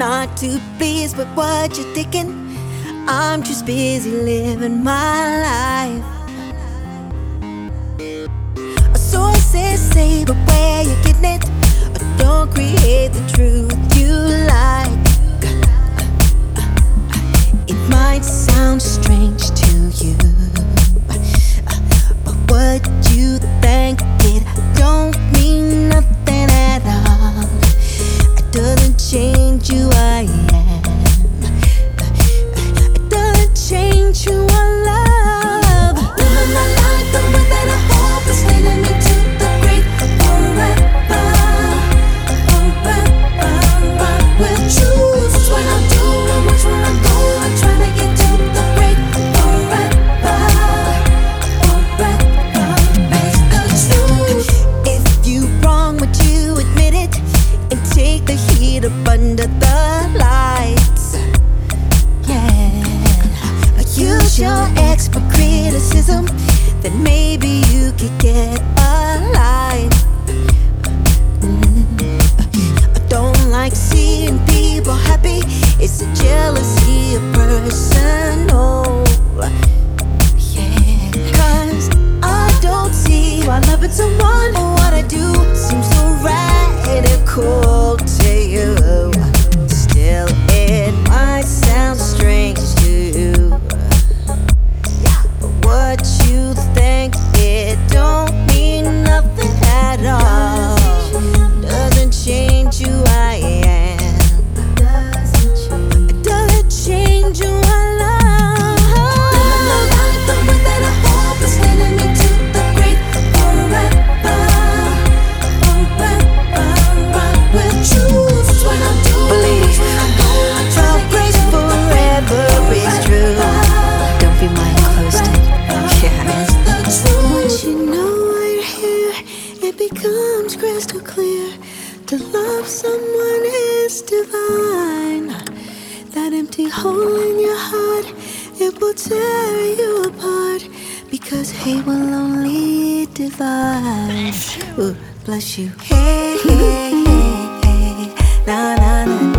not too pleased with what you're thinking. I'm just busy living my life. Sources say, but where you getting it? Don't create the truth you like. It might sound strange to you, but what you think, it don't mean nothing at all. It doesn't change who I am. It doesn't change who I love. Living my life the way that I hope is leading me to the great forever. We'll choose which way I'll do and which way I'll go. I'm trying to get to the great forever. It's the truth. If you wrong, would you admit it and take the heat up under the lights? Yeah. Use your expert criticism, then maybe you could get alive. I don't like seeing people happy. It's a jealousy of personal. Yeah, 'cause I don't see why loving someone or what I do seems so radical to you. Still, it might sound strange to you, but what you think, it don't mean nothing at all. Doesn't change who I am. It doesn't change who I love. Living my life the way that I hope is leading me to the great forever. We'll choose which way I'll do. Believe our grace forever is true. Don't be mind closed in. Yeah. Once you know why you're here, it becomes crystal clear. To love someone is divine. That empty hole in your heart, it will tear you apart. Because hate will only divide. Ooh, bless you. Hey, hey, hey, na na na.